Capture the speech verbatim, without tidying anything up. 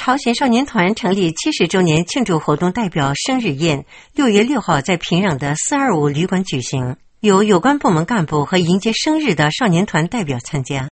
朝鲜少年团成立七十周年庆祝活动代表生日宴，六月六号在平壤的四二五旅馆举行，由有关部门干部和迎接生日的少年团代表参加。